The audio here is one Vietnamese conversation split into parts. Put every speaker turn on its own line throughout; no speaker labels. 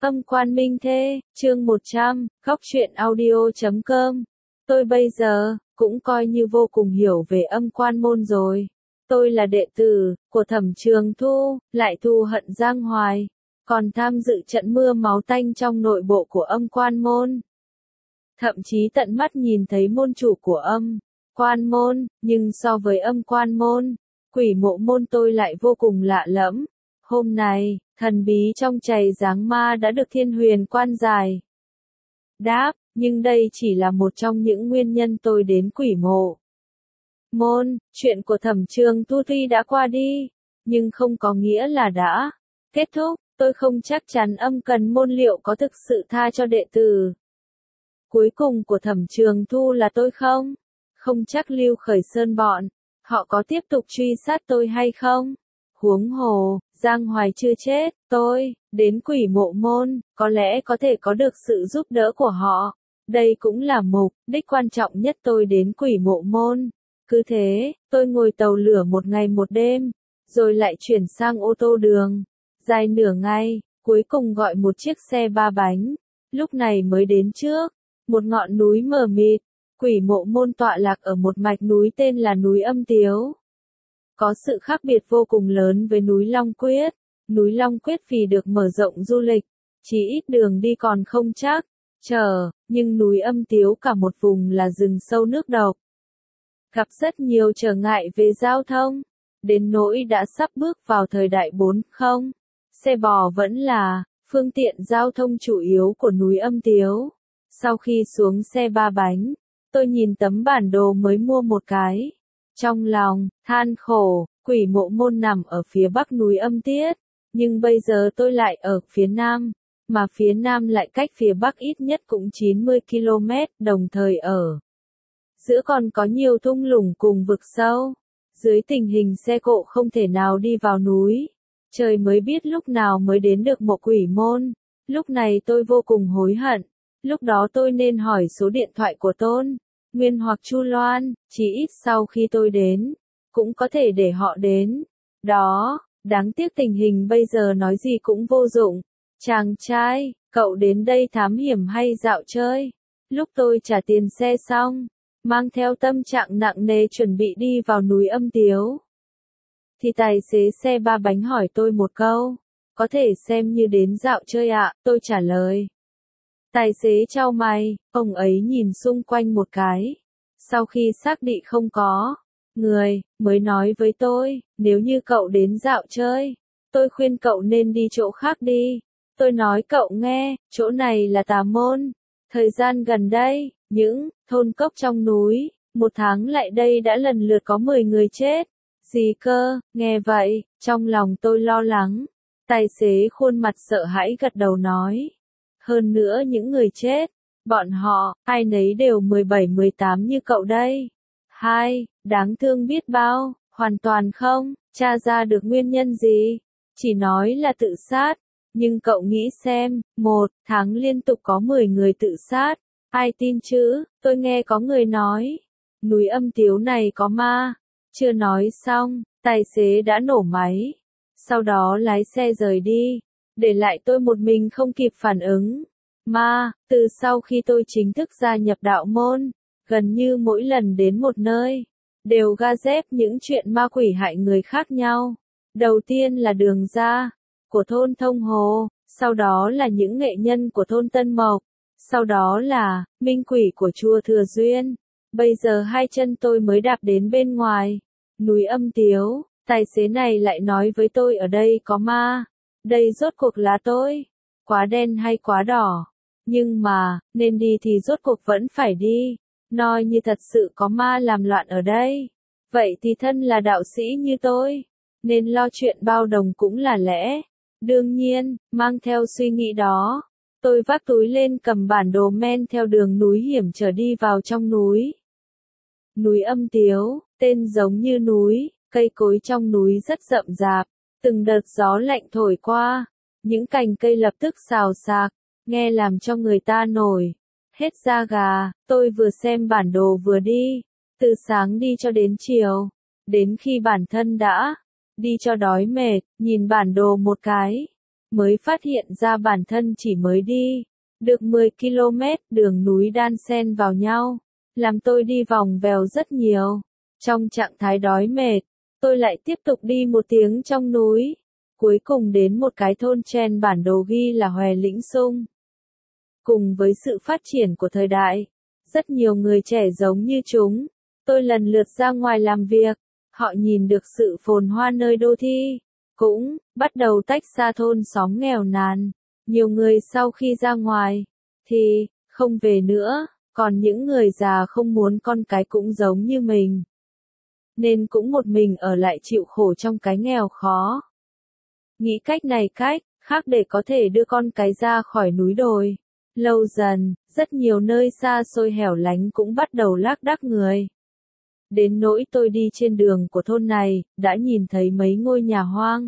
Âm quan minh thê, chương 100, góc truyện audio.com. Tôi bây giờ, cũng coi như vô cùng hiểu về âm quan môn rồi. Tôi là đệ tử, của Thẩm Trường Thu, lại thù hận giang hoài. Còn tham dự trận mưa máu tanh trong nội bộ của âm quan môn. Thậm chí tận mắt nhìn thấy môn chủ của âm quan môn, nhưng so với âm quan môn, quỷ mộ môn tôi lại vô cùng lạ lẫm. Hôm nay, thần bí trong chày dáng ma đã được Thiên Huyền Quan giải đáp, nhưng đây chỉ là một trong những nguyên nhân tôi đến quỷ mộ môn. Chuyện của Thẩm Trường Thu tuy đã qua đi, nhưng không có nghĩa là đã kết thúc. Tôi không chắc chắn âm cần môn liệu có thực sự tha cho đệ tử cuối cùng của Thẩm Trường Thu là tôi không? Không chắc Lưu Khởi Sơn bọn họ có tiếp tục truy sát tôi hay không? Huống hồ, Giang Hoài chưa chết, tôi đến quỷ mộ môn, có lẽ có thể có được sự giúp đỡ của họ. Đây cũng là mục đích quan trọng nhất tôi đến quỷ mộ môn. Cứ thế, tôi ngồi tàu lửa một ngày một đêm, rồi lại chuyển sang ô tô đường. Dài nửa ngày, cuối cùng gọi một chiếc xe ba bánh. Lúc này mới đến trước một ngọn núi mờ mịt. Quỷ mộ môn tọa lạc ở một mạch núi tên là núi Âm Tiếu. Có sự khác biệt vô cùng lớn với núi Long Quyết. Núi Long Quyết vì được mở rộng du lịch, chỉ ít đường đi còn không chắc nhưng núi Âm Tiếu cả một vùng là rừng sâu nước độc. Gặp rất nhiều trở ngại về giao thông, đến nỗi đã sắp bước vào thời đại 4.0. Xe bò vẫn là phương tiện giao thông chủ yếu của núi Âm Tiếu. Sau khi xuống xe ba bánh, tôi nhìn tấm bản đồ mới mua một cái. Trong lòng, than khổ, quỷ mộ môn nằm ở phía bắc núi Âm Tiết, nhưng bây giờ tôi lại ở phía nam, mà phía nam lại cách phía bắc ít nhất cũng 90 km, đồng thời ở giữa còn có nhiều thung lũng cùng vực sâu. Dưới tình hình xe cộ không thể nào đi vào núi, trời mới biết lúc nào mới đến được mộ quỷ môn. Lúc này tôi vô cùng hối hận, lúc đó tôi nên hỏi số điện thoại của Tôn Nguyên hoặc Chu Loan, chỉ ít sau khi tôi đến, cũng có thể để họ đến. Đó, đáng tiếc tình hình bây giờ nói gì cũng vô dụng. Chàng trai, cậu đến đây thám hiểm hay dạo chơi? Lúc tôi trả tiền xe xong, mang theo tâm trạng nặng nề chuẩn bị đi vào núi Âm Tiếu, thì tài xế xe ba bánh hỏi tôi một câu, có thể xem như đến dạo chơi ạ? Tôi trả lời. Tài xế chau mày, ông ấy nhìn xung quanh một cái. Sau khi xác định không có người, mới nói với tôi, nếu như cậu đến dạo chơi, tôi khuyên cậu nên đi chỗ khác đi. Tôi nói cậu nghe, chỗ này là tà môn. Thời gian gần đây, những thôn cốc trong núi, một tháng lại đây đã lần lượt có 10 người chết. Gì cơ? Nghe vậy, trong lòng tôi lo lắng. Tài xế khuôn mặt sợ hãi gật đầu nói. Hơn nữa những người chết, bọn họ, ai nấy đều 17-18 như cậu đây. Đáng thương biết bao, hoàn toàn không tra ra được nguyên nhân gì. Chỉ nói là tự sát. Nhưng cậu nghĩ xem, một tháng liên tục có 10 người tự sát. Ai tin chứ? Tôi nghe có người nói, núi Âm Tiếu này có ma. Chưa nói xong, tài xế đã nổ máy. Sau đó lái xe rời đi, để lại tôi một mình không kịp phản ứng. Từ sau khi tôi chính thức gia nhập đạo môn, gần như mỗi lần đến một nơi, đều ga dép những chuyện ma quỷ hại người khác nhau. Đầu tiên là đường ra của thôn Thông Hồ, sau đó là những nghệ nhân của thôn Tân Mộc, sau đó là minh quỷ của chùa Thừa Duyên. Bây giờ hai chân tôi mới đạp đến bên ngoài núi Âm Tiếu, tài xế này lại nói với tôi ở đây có ma. Đây rốt cuộc là tôi quá đen hay quá đỏ? Nhưng mà, nên đi thì rốt cuộc vẫn phải đi. Nói như thật sự có ma làm loạn ở đây, vậy thì thân là đạo sĩ như tôi, nên lo chuyện bao đồng cũng là lẽ. Đương nhiên, mang theo suy nghĩ đó, tôi vác túi lên cầm bản đồ men theo đường núi hiểm trở đi vào trong núi. Núi Âm Tiếu, tên giống như núi, cây cối trong núi rất rậm rạp, từng đợt gió lạnh thổi qua, những cành cây lập tức xào xạc, nghe làm cho người ta nổi hết da gà. Tôi vừa xem bản đồ vừa đi, từ sáng đi cho đến chiều, đến khi bản thân đã đi cho đói mệt, nhìn bản đồ một cái, mới phát hiện ra bản thân chỉ mới đi được 10 km đường núi đan xen vào nhau, làm tôi đi vòng vèo rất nhiều. Trong trạng thái đói mệt, tôi lại tiếp tục đi 1 tiếng trong núi, cuối cùng đến một cái thôn trên bản đồ ghi là Hòe Lĩnh Sung. Cùng với sự phát triển của thời đại, rất nhiều người trẻ giống như chúng, tôi lần lượt ra ngoài làm việc, họ nhìn được sự phồn hoa nơi đô thị, cũng bắt đầu tách xa thôn xóm nghèo nàn. Nhiều người sau khi ra ngoài, thì không về nữa, còn những người già không muốn con cái cũng giống như mình, nên cũng một mình ở lại chịu khổ trong cái nghèo khó. Nghĩ cách này cách khác để có thể đưa con cái ra khỏi núi đồi. Lâu dần, rất nhiều nơi xa xôi hẻo lánh cũng bắt đầu lác đác người. Đến nỗi tôi đi trên đường của thôn này, đã nhìn thấy mấy ngôi nhà hoang.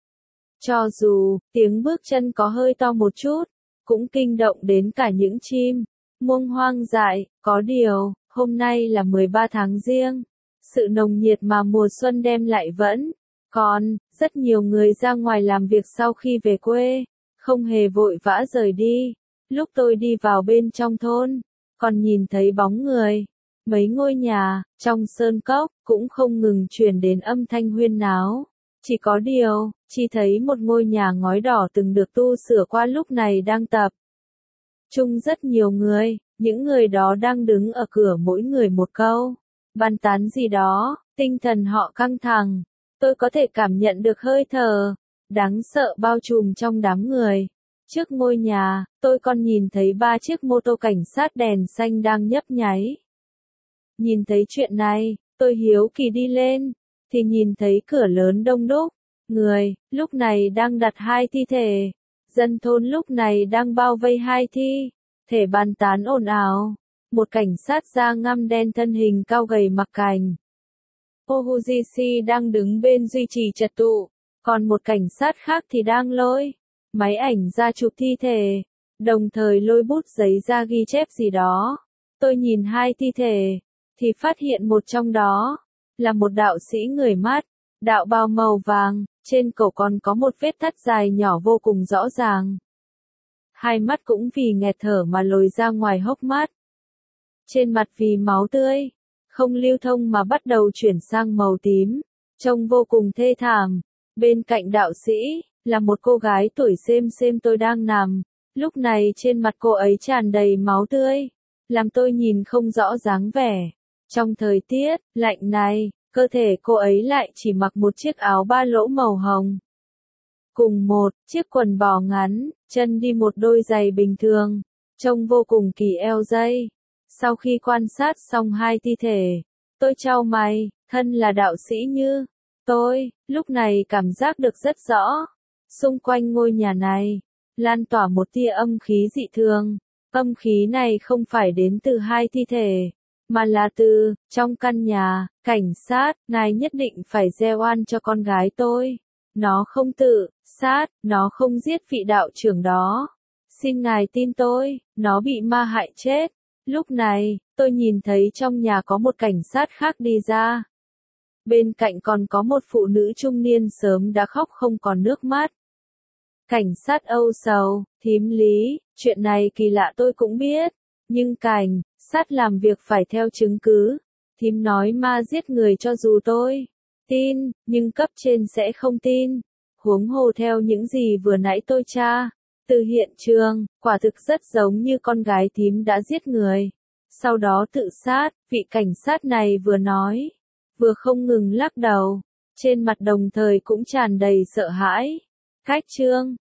Cho dù tiếng bước chân có hơi to một chút, cũng kinh động đến cả những chim muông hoang dại. Có điều, hôm nay là 13 tháng Giêng, sự nồng nhiệt mà mùa xuân đem lại vẫn còn. Rất nhiều người ra ngoài làm việc sau khi về quê, không hề vội vã rời đi. Lúc tôi đi vào bên trong thôn, còn nhìn thấy bóng người. Mấy ngôi nhà trong sơn cốc cũng không ngừng truyền đến âm thanh huyên náo. Chỉ có điều, chỉ thấy một ngôi nhà ngói đỏ từng được tu sửa qua lúc này đang tập trung rất nhiều người. Những người đó đang đứng ở cửa mỗi người một câu bàn tán gì đó, tinh thần họ căng thẳng. Tôi có thể cảm nhận được hơi thở đáng sợ bao trùm trong đám người. Trước ngôi nhà, tôi còn nhìn thấy 3 chiếc mô tô cảnh sát đèn xanh đang nhấp nháy. Nhìn thấy chuyện này, tôi hiếu kỳ đi lên, thì nhìn thấy cửa lớn đông đúc người, lúc này đang đặt 2 thi thể. Dân thôn lúc này đang bao vây 2 thi thể bàn tán ồn ào. Một cảnh sát da ngăm đen thân hình cao gầy mặc cảnh Ohujishi đang đứng bên duy trì trật tự, còn một cảnh sát khác thì đang lôi máy ảnh ra chụp thi thể, đồng thời lôi bút giấy ra ghi chép gì đó. Tôi nhìn 2 thi thể, thì phát hiện một trong đó là một đạo sĩ người mắt, đạo bào màu vàng, trên cổ còn có một vết thắt dài nhỏ vô cùng rõ ràng. 2 mắt cũng vì nghẹt thở mà lồi ra ngoài hốc mắt. Trên mặt vì máu tươi không lưu thông mà bắt đầu chuyển sang màu tím, trông vô cùng thê thảm. Bên cạnh đạo sĩ là một cô gái tuổi xem tôi đang nằm. Lúc này trên mặt cô ấy tràn đầy máu tươi, làm tôi nhìn không rõ dáng vẻ. Trong thời tiết lạnh này, cơ thể cô ấy lại chỉ mặc một chiếc áo ba lỗ màu hồng, cùng một chiếc quần bò ngắn, chân đi một đôi giày bình thường, trông vô cùng kỳ eo dây. Sau khi quan sát xong 2 thi thể, tôi chau mày, thân là đạo sĩ như tôi, lúc này cảm giác được rất rõ. Xung quanh ngôi nhà này, lan tỏa một tia âm khí dị thường. Âm khí này không phải đến từ 2 thi thể, mà là từ trong căn nhà. Cảnh sát, ngài nhất định phải gieo oan cho con gái tôi. Nó không tự sát, nó không giết vị đạo trưởng đó. Xin ngài tin tôi, nó bị ma hại chết. Lúc này, tôi nhìn thấy trong nhà có một cảnh sát khác đi ra. Bên cạnh còn có một phụ nữ trung niên sớm đã khóc không còn nước mắt. Cảnh sát âu sầu, thím Lý, chuyện này kỳ lạ tôi cũng biết, nhưng cảnh sát làm việc phải theo chứng cứ. Thím nói ma giết người cho dù tôi tin, nhưng cấp trên sẽ không tin. Huống hồ theo những gì vừa nãy tôi tra từ hiện trường, quả thực rất giống như con gái thím đã giết người, sau đó tự sát. Vị cảnh sát này vừa nói, vừa không ngừng lắc đầu, trên mặt đồng thời cũng tràn đầy sợ hãi. Cách chương